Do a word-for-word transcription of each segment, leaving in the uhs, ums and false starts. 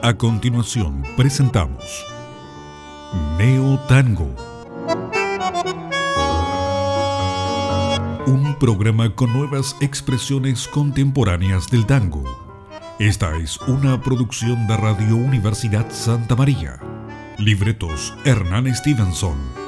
A continuación presentamos Neo Tango, un programa con nuevas expresiones contemporáneas del tango. Esta es una producción de Radio Universidad Santa María. Libretos Hernán Stevenson.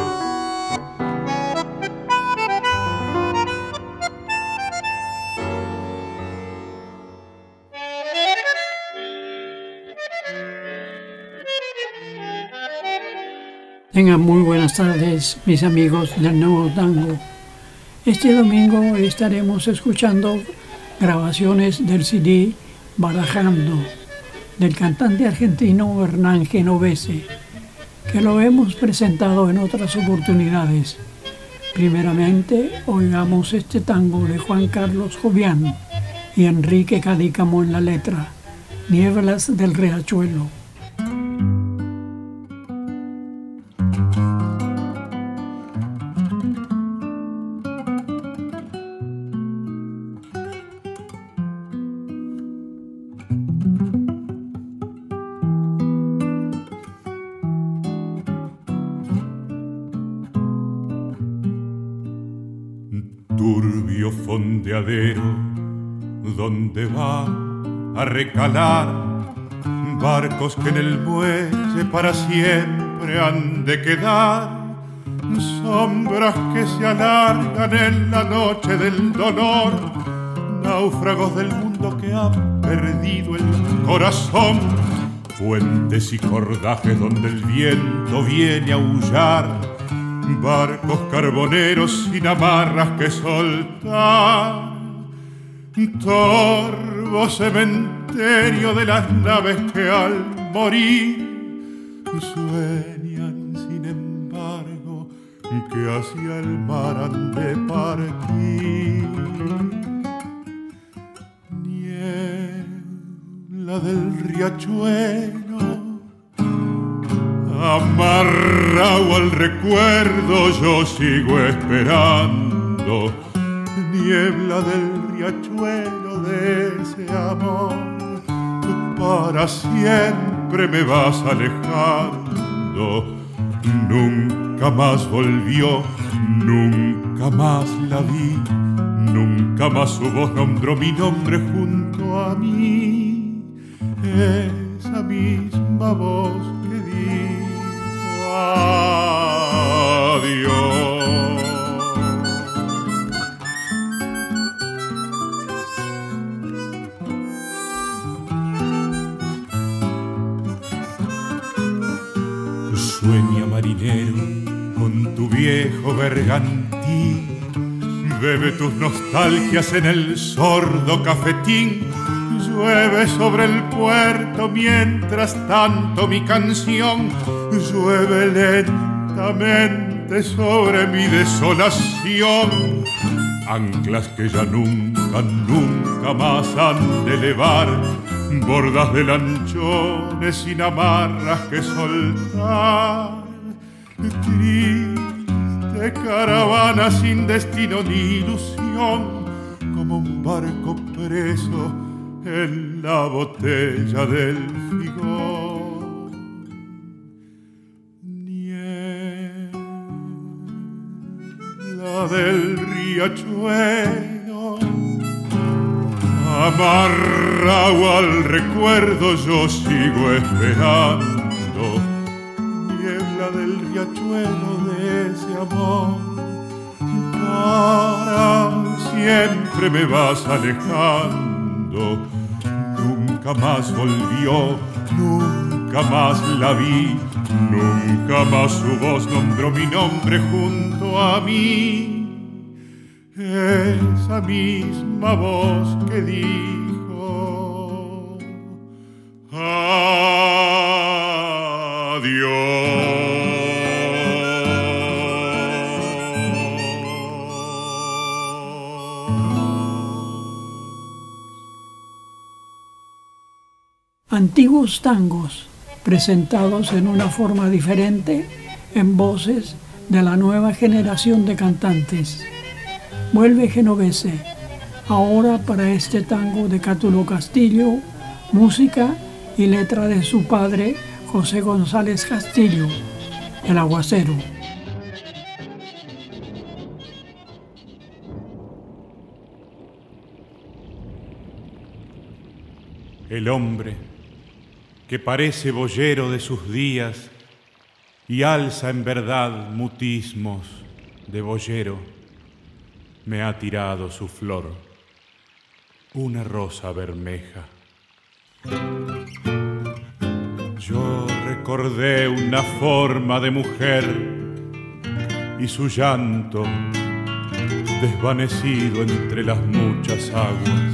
Tengan muy buenas tardes, mis amigos del Nuevo Tango. Este domingo estaremos escuchando grabaciones del C D Barajando, del cantante argentino Hernán Genovese, que lo hemos presentado en otras oportunidades. Primeramente, oigamos este tango de Juan Carlos Jovián y Enrique Cadícamo en la letra, Nieblas del Riachuelo. Turbio fondeadero, donde va a recalar barcos que en el muelle para siempre han de quedar, sombras que se alargan en la noche del dolor, náufragos del mundo que han perdido el corazón, puentes y cordajes donde el viento viene a aullar, barcos carboneros sin amarras que soltar, torvo cementerio de las naves que al morir sueñan sin embargo que hacia el mar han de partir. Niebla del riachuelo, amarrado al recuerdo yo sigo esperando, niebla del riachuelo de ese amor, para siempre me vas alejando, nunca más volvió, nunca más la vi, nunca más su voz nombró mi nombre junto a mí, esa misma voz que dijo adiós. Sueña marinero con tu viejo bergantín, bebe tus nostalgias en el sordo cafetín, llueve sobre el puerto mientras tanto mi canción llueve lentamente sobre mi desolación, anclas que ya nunca, nunca más han de elevar, bordas de lanchones sin amarras que soltar, triste caravana sin destino ni ilusión, como un barco preso en la botella del figón. Niebla del riachuelo, amarrado al recuerdo yo sigo esperando, niebla del riachuelo de ese amor, para siempre me vas alejando, nunca más volvió, nunca más la vi, nunca más su voz nombró mi nombre junto a mí, esa misma voz que dijo adiós. Antiguos tangos, presentados en una forma diferente, en voces de la nueva generación de cantantes. Vuelve Genovese, ahora para este tango de Cátulo Castillo, música y letra de su padre, José González Castillo, El Aguacero. El hombre que parece boyero de sus días y alza en verdad mutismos de boyero, me ha tirado su flor, una rosa bermeja. Yo recordé una forma de mujer y su llanto desvanecido entre las muchas aguas.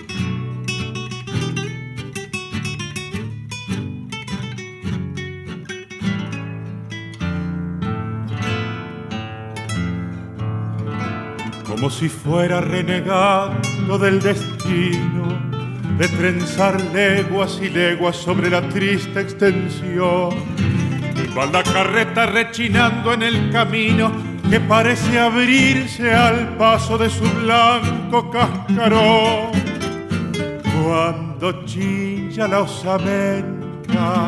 Como si fuera renegando del destino, de trenzar leguas y leguas sobre la triste extensión. Va la carreta rechinando en el camino que parece abrirse al paso de su blanco cascarón. Cuando chilla la osamenta,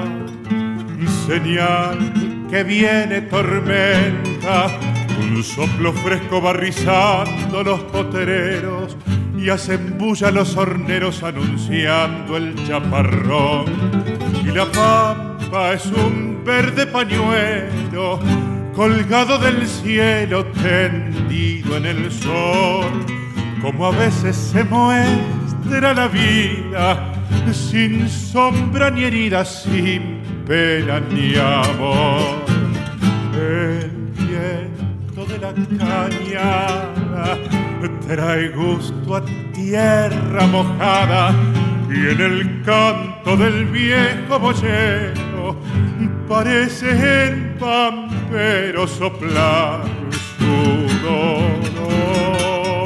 señal que viene tormenta, un soplo fresco va rizando los potereros y hacen bulla los horneros anunciando el chaparrón. Y la pampa es un verde pañuelo colgado del cielo tendido en el sol. Como a veces se muestra la vida sin sombra ni herida, sin pena ni amor. El viento de la cañada trae gusto a tierra mojada y en el canto del viejo boyero parece el pampero soplar su dolor.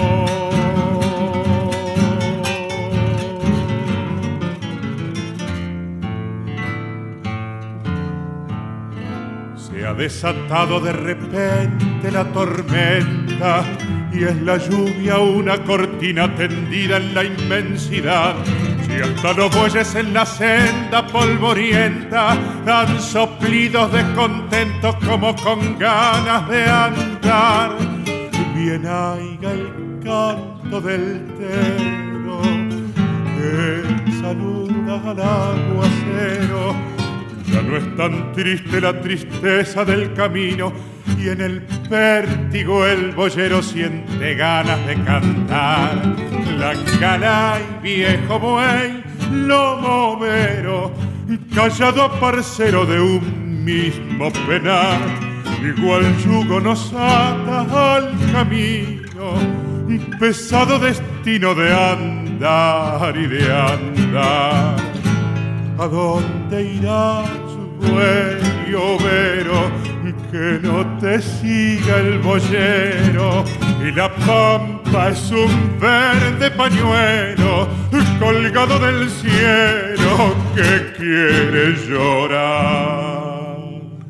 Se ha desatado de repente la tormenta y es la lluvia una cortina tendida en la inmensidad. Si hasta los bueyes en la senda polvorienta dan soplidos descontentos como con ganas de andar, bien haiga el canto del tero que saluda al aguacero. Ya no es tan triste la tristeza del camino y en el vértigo el boyero siente ganas de cantar. La cana y viejo buey, lomo vero, callado parcero de un mismo penar. Igual yugo nos ata al camino, pesado destino de andar y de andar. ¿A dónde irá su buey overo? Que no te siga el boyero. Y la pampa es un verde pañuelo colgado del cielo que quiere llorar.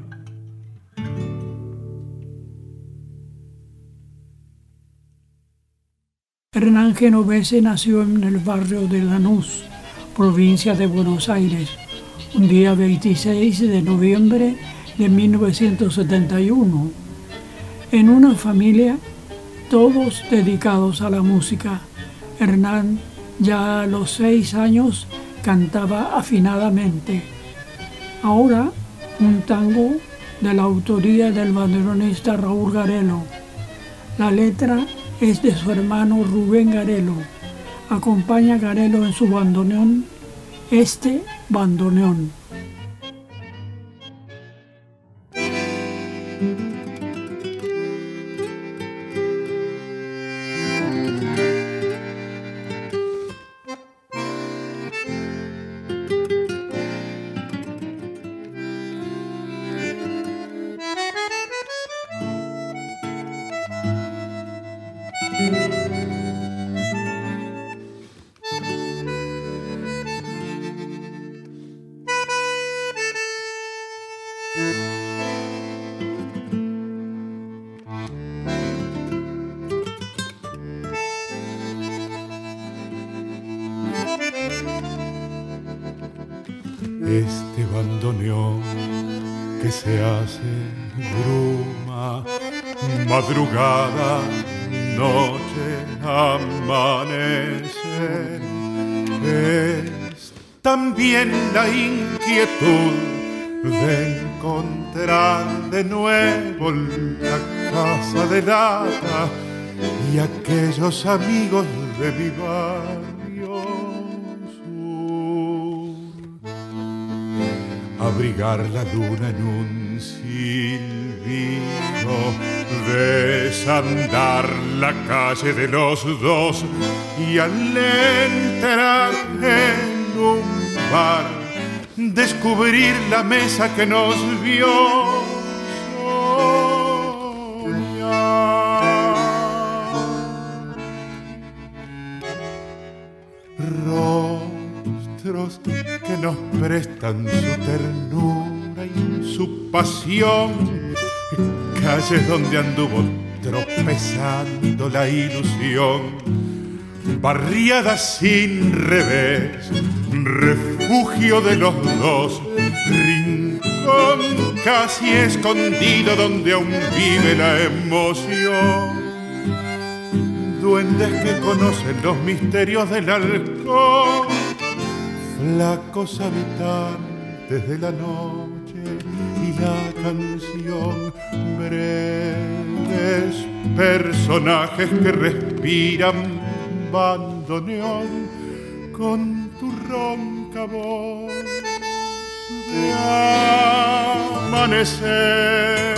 Hernán Genovese nació en el barrio de Lanús, provincia de Buenos Aires, un día veintiséis de noviembre de mil novecientos setenta y uno, en una familia todos dedicados a la música. Hernán ya a los seis años cantaba afinadamente. Ahora un tango de la autoría del bandoneonista Raúl Garelo. La letra es de su hermano Rubén Garelo. Acompaña a Garelo en su bandoneón, Este Bandoneón. bandoneón que se hace bruma, madrugada, noche, amanecer. Es también la inquietud de encontrar de nuevo la casa de lata y aquellos amigos de mi barrio sur. Abrigar la luna en un silbido, desandar la calle de los dos y al entrar en un bar descubrir la mesa que nos vio soñar. Rostros que nos prestan su ternura y su pasión, calles donde anduvo tropezando la ilusión, barriadas sin revés, refugio de los dos, rincón casi escondido donde aún vive la emoción. Duendes que conocen los misterios del alcohol, flacos habitantes de la noche y la canción, breves personajes que respiran bandoneón con tu ronca voz de amanecer.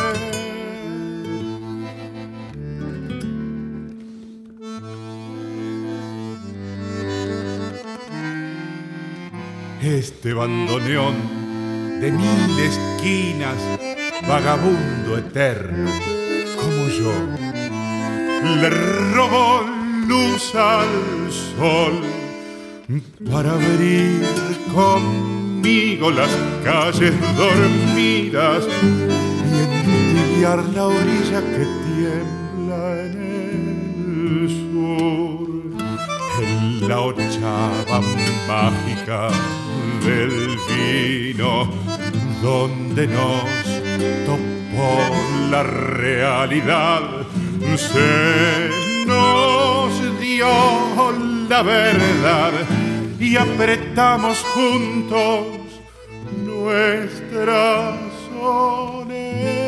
Este bandoneón de mil esquinas, vagabundo eterno como yo, le robó luz al sol para abrir conmigo las calles dormidas y entibiar la orilla que tiembla en el sur. En la ochava mágica del vino, donde nos topó la realidad, se nos dio la verdad y apretamos juntos nuestra soledad.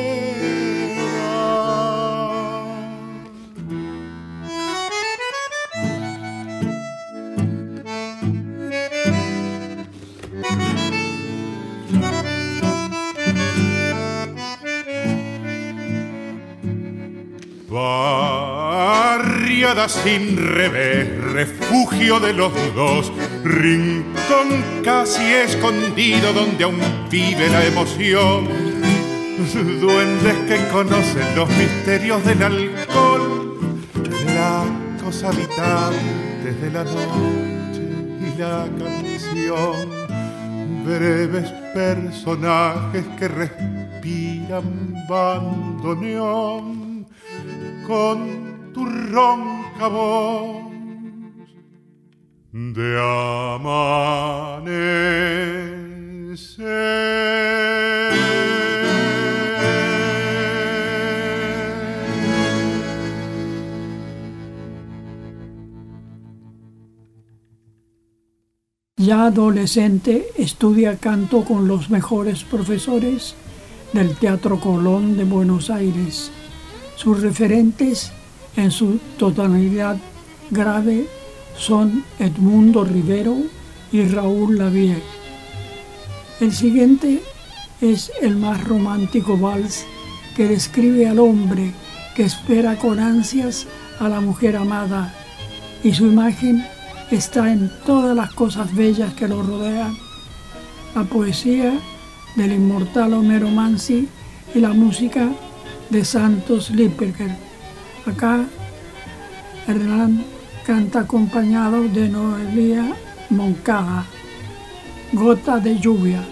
Barriada sin revés, refugio de los dos, rincón casi escondido donde aún vive la emoción. Duendes que conocen los misterios del alcohol, flacos habitantes de la noche y la canción, breves personajes que respiran bandoneón con tu ronca voz de amanecer. Ya adolescente estudia canto con los mejores profesores del Teatro Colón de Buenos Aires. Sus referentes en su totalidad grave son Edmundo Rivero y Raúl Lavie. El siguiente es el más romántico vals que describe al hombre que espera con ansias a la mujer amada y su imagen está en todas las cosas bellas que lo rodean. La poesía del inmortal Homero Mansi y la música de Santos Lipperger. Acá Hernán canta acompañado de Noelia Moncada, Gota de lluvia.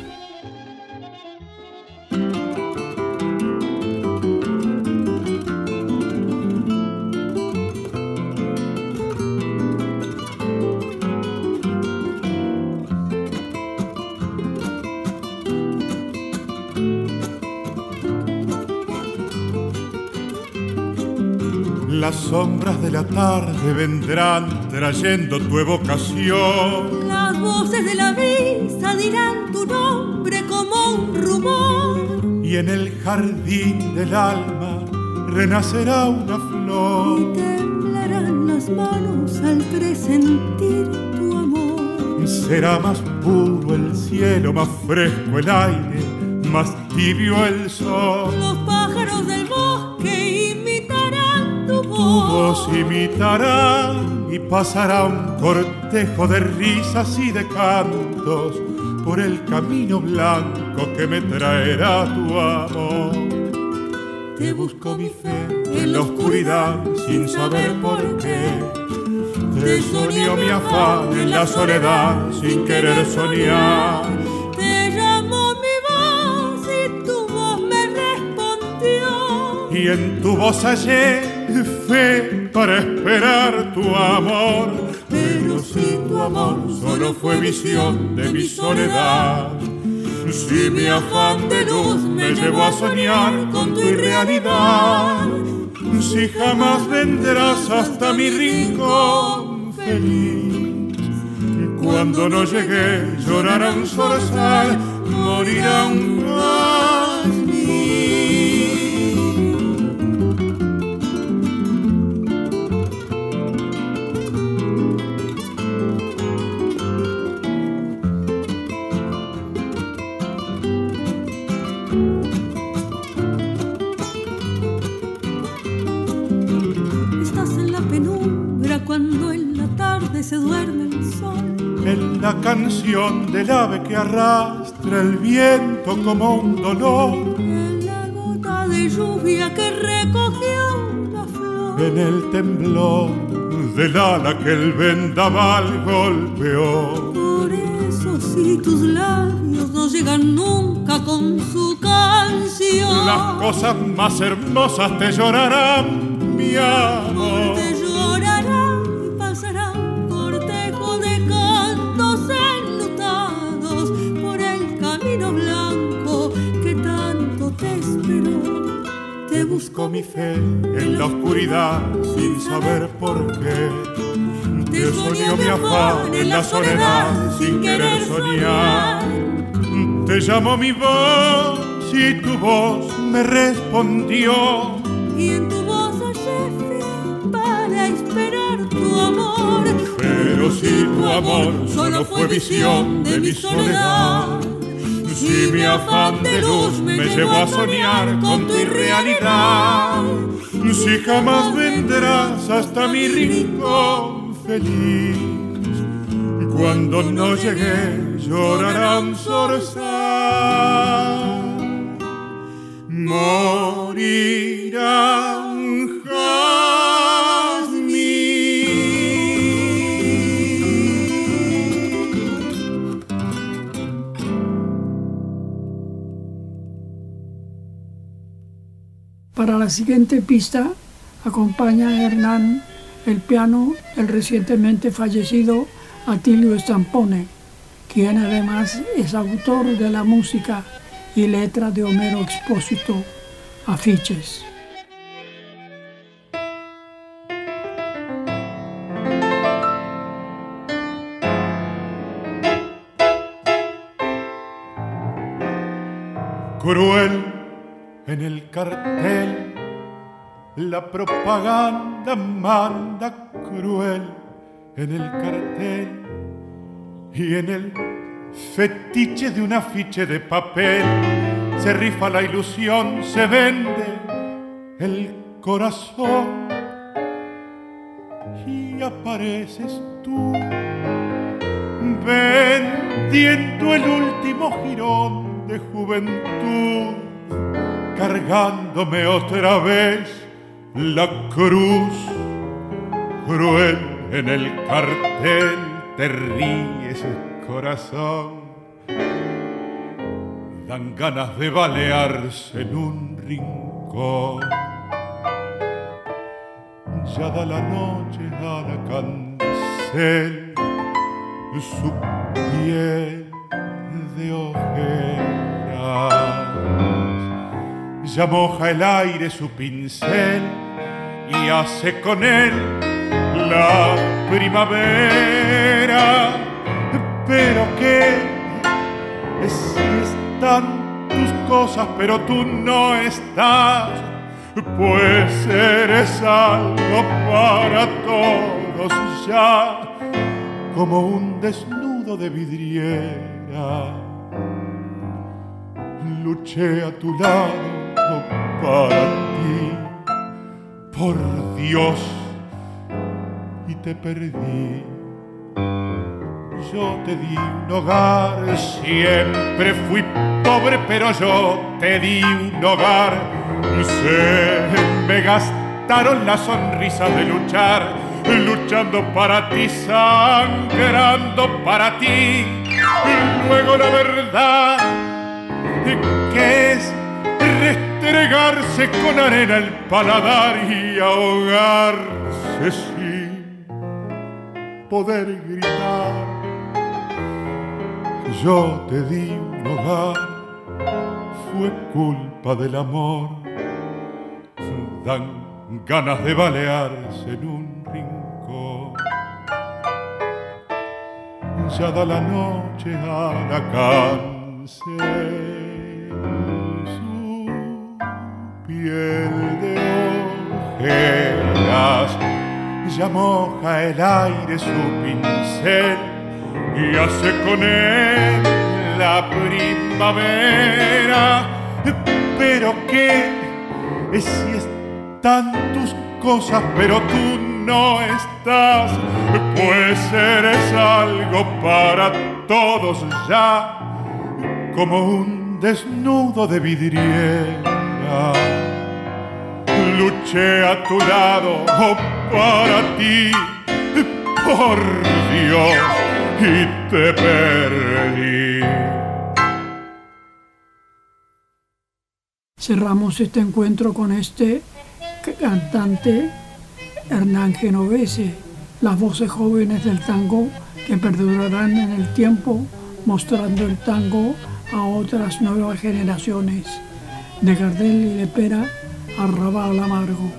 Las sombras de la tarde vendrán trayendo tu evocación. Las voces de la brisa dirán tu nombre como un rumor. Y en el jardín del alma renacerá una flor. Y temblarán las manos al presentir tu amor. Será más puro el cielo, más fresco el aire, más tibio el sol. Los pájaros del bosque imitarán tu voz. Tu voz imitará y pasará un cortejo de risas y de cantos por el camino blanco que me traerá tu amor. Te busco mi fe en la oscuridad sin saber por qué. Te soñó mi afán en la soledad sin querer soñar. Te llamó mi voz y tu voz me respondió. Y en tu voz hallé fe para esperar tu amor. Pero si tu amor solo fue visión de mi soledad, si mi afán de luz me llevó a soñar con tu irrealidad, si jamás vendrás hasta mi rincón feliz, cuando no llegué llorará un zorzal, morirá un jazmín. Cuando en la tarde se duerme el sol, en la canción del ave que arrastra el viento como un dolor, en la gota de lluvia que recogió una flor, en el temblor del ala que el vendaval golpeó. Por eso si tus labios no llegan nunca con su canción, las cosas más hermosas te llorarán, mi amor. Te llorarán y pasarán cortejo de cantos enlutados por el camino blanco que tanto te esperó. Te busco mi fe en la oscuridad sin saber por qué. Te soñó mi afán en la soledad sin querer soñar. Te llamó mi voz y tu voz me respondió. Y en tu voz hallé fe para esperar tu amor. Pero si tu amor solo fue visión de mi soledad, si mi afán de luz me llevó a soñar con tu irrealidad, si jamás vendrás hasta mi rincón feliz, cuando no llegué llorará un zorzal, morirá un jazmín. Para la siguiente pista acompaña a Hernán el piano el recientemente fallecido Atilio Stampone, quien además es autor de la música y letra de Homero Expósito, Afiches. Cruel en el cartel, la propaganda manda cruel en el cartel, y en el fetiche de un afiche de papel se rifa la ilusión, se vende el corazón, y apareces tú vendiendo el último jirón de juventud, cargándome otra vez la cruz. Cruel en el cartel te ríes, corazón, dan ganas de balearse en un rincón. Ya da la noche a la cancel su piel de ojeras, ya moja el aire su pincel y hace con él la primavera. Pero que si están tus cosas, pero tú no estás, pues eres algo para todos ya, como un desnudo de vidriera. Luché a tu lado para ti, por Dios, y te perdí. Yo te di un hogar, siempre fui pobre, pero yo te di un hogar. Se me gastaron las sonrisas de luchar, luchando para ti, sangrando para ti. Luego la verdad, que es restregarse con arena el paladar y ahogarse sin poder gritar. Yo te di un hogar, fue culpa del amor. Dan ganas de balearse en un rincón. Ya da la noche a la cáncer, su piel de ojeras ya moja el aire su pincel y hace con él la primavera. Pero que si están tus cosas, pero tú no estás, pues eres algo para todos ya, como un desnudo de vidriera. Luché a tu lado para ti, por Dios, y te perdí. Cerramos este encuentro con este cantante Hernán Genovese, las voces jóvenes del tango que perdurarán en el tiempo, mostrando el tango a otras nuevas generaciones. De Gardel y de Pera, Arrabal Amargo.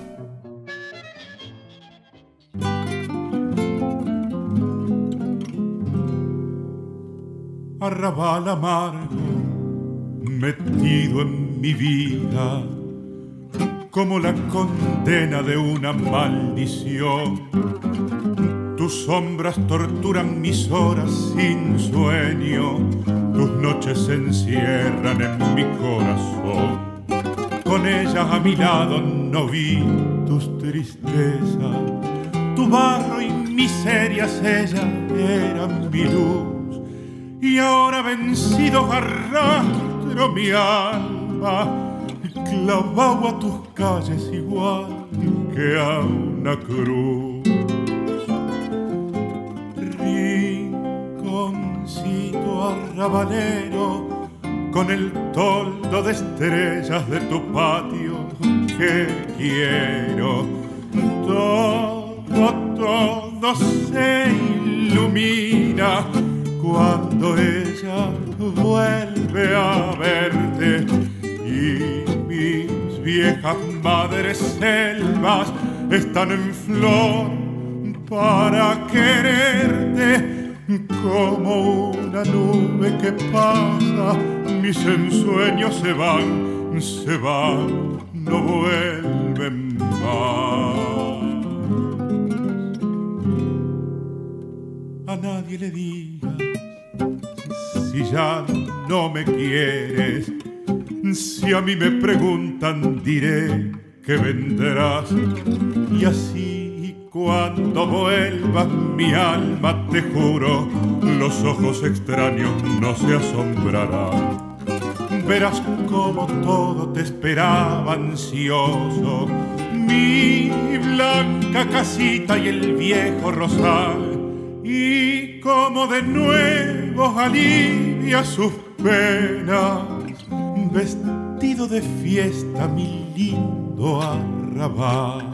Arrabal amargo, metido en mi vida, como la condena de una maldición. Tus sombras torturan mis horas sin sueño, tus noches se encierran en mi corazón. Con ellas a mi lado no vi tus tristezas, tu barro y miserias, ellas eran mi luz. Y ahora vencido arrastro mi alma, clavado a tus calles igual que a una cruz. Rinconcito arrabalero, con el toldo de estrellas de tu patio que quiero. Todo, todo se ilumina cuando ella vuelve a verte, y mis viejas madres selvas están en flor para quererte. Como una nube que pasa, mis ensueños se van, se van, no vuelven más. A nadie le digas si ya no me quieres. Si a mí me preguntan, diré que vendrás. Y así cuando vuelvas mi alma, te juro, los ojos extraños no se asombrarán. Verás como todo te esperaba ansioso, mi blanca casita y el viejo rosal. Y como de nuevo alivia sus penas, vestido de fiesta mi lindo arrabal.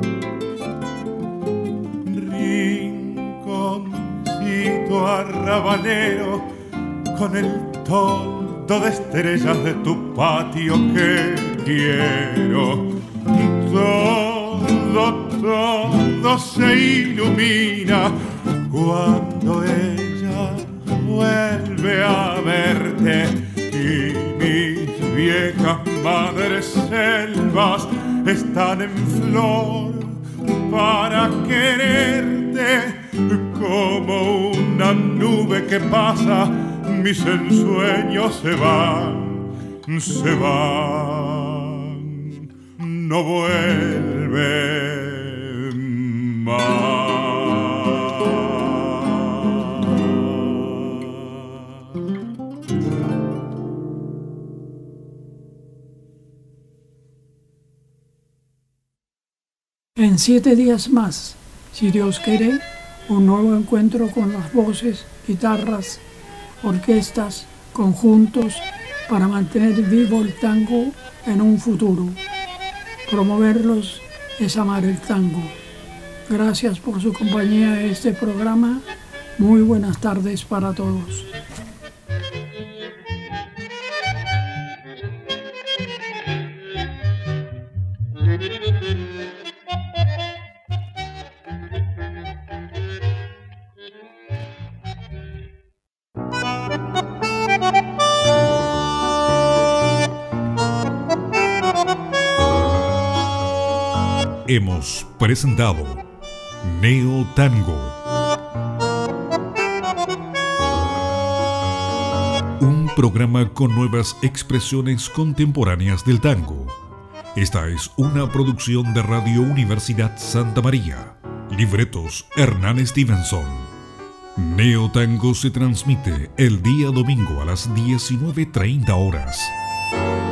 Rinconcito arrabalero, con el toldo de estrellas de tu patio que quiero. Todo todo, todo se ilumina cuando ella vuelve a verte y mis viejas madres selvas están en flor para quererte. Como una nube que pasa, mis ensueños se van, se van, no vuelven más. En siete días más, si Dios quiere, un nuevo encuentro con las voces, guitarras, orquestas, conjuntos para mantener vivo el tango en un futuro. Promoverlos es amar el tango. Gracias por su compañía en este programa. Muy buenas tardes para todos. Hemos presentado Neo Tango, un programa con nuevas expresiones contemporáneas del tango. Esta es una producción de Radio Universidad Santa María. Libretos Hernán Stevenson. Neo Tango se transmite el día domingo a las diecinueve treinta horas.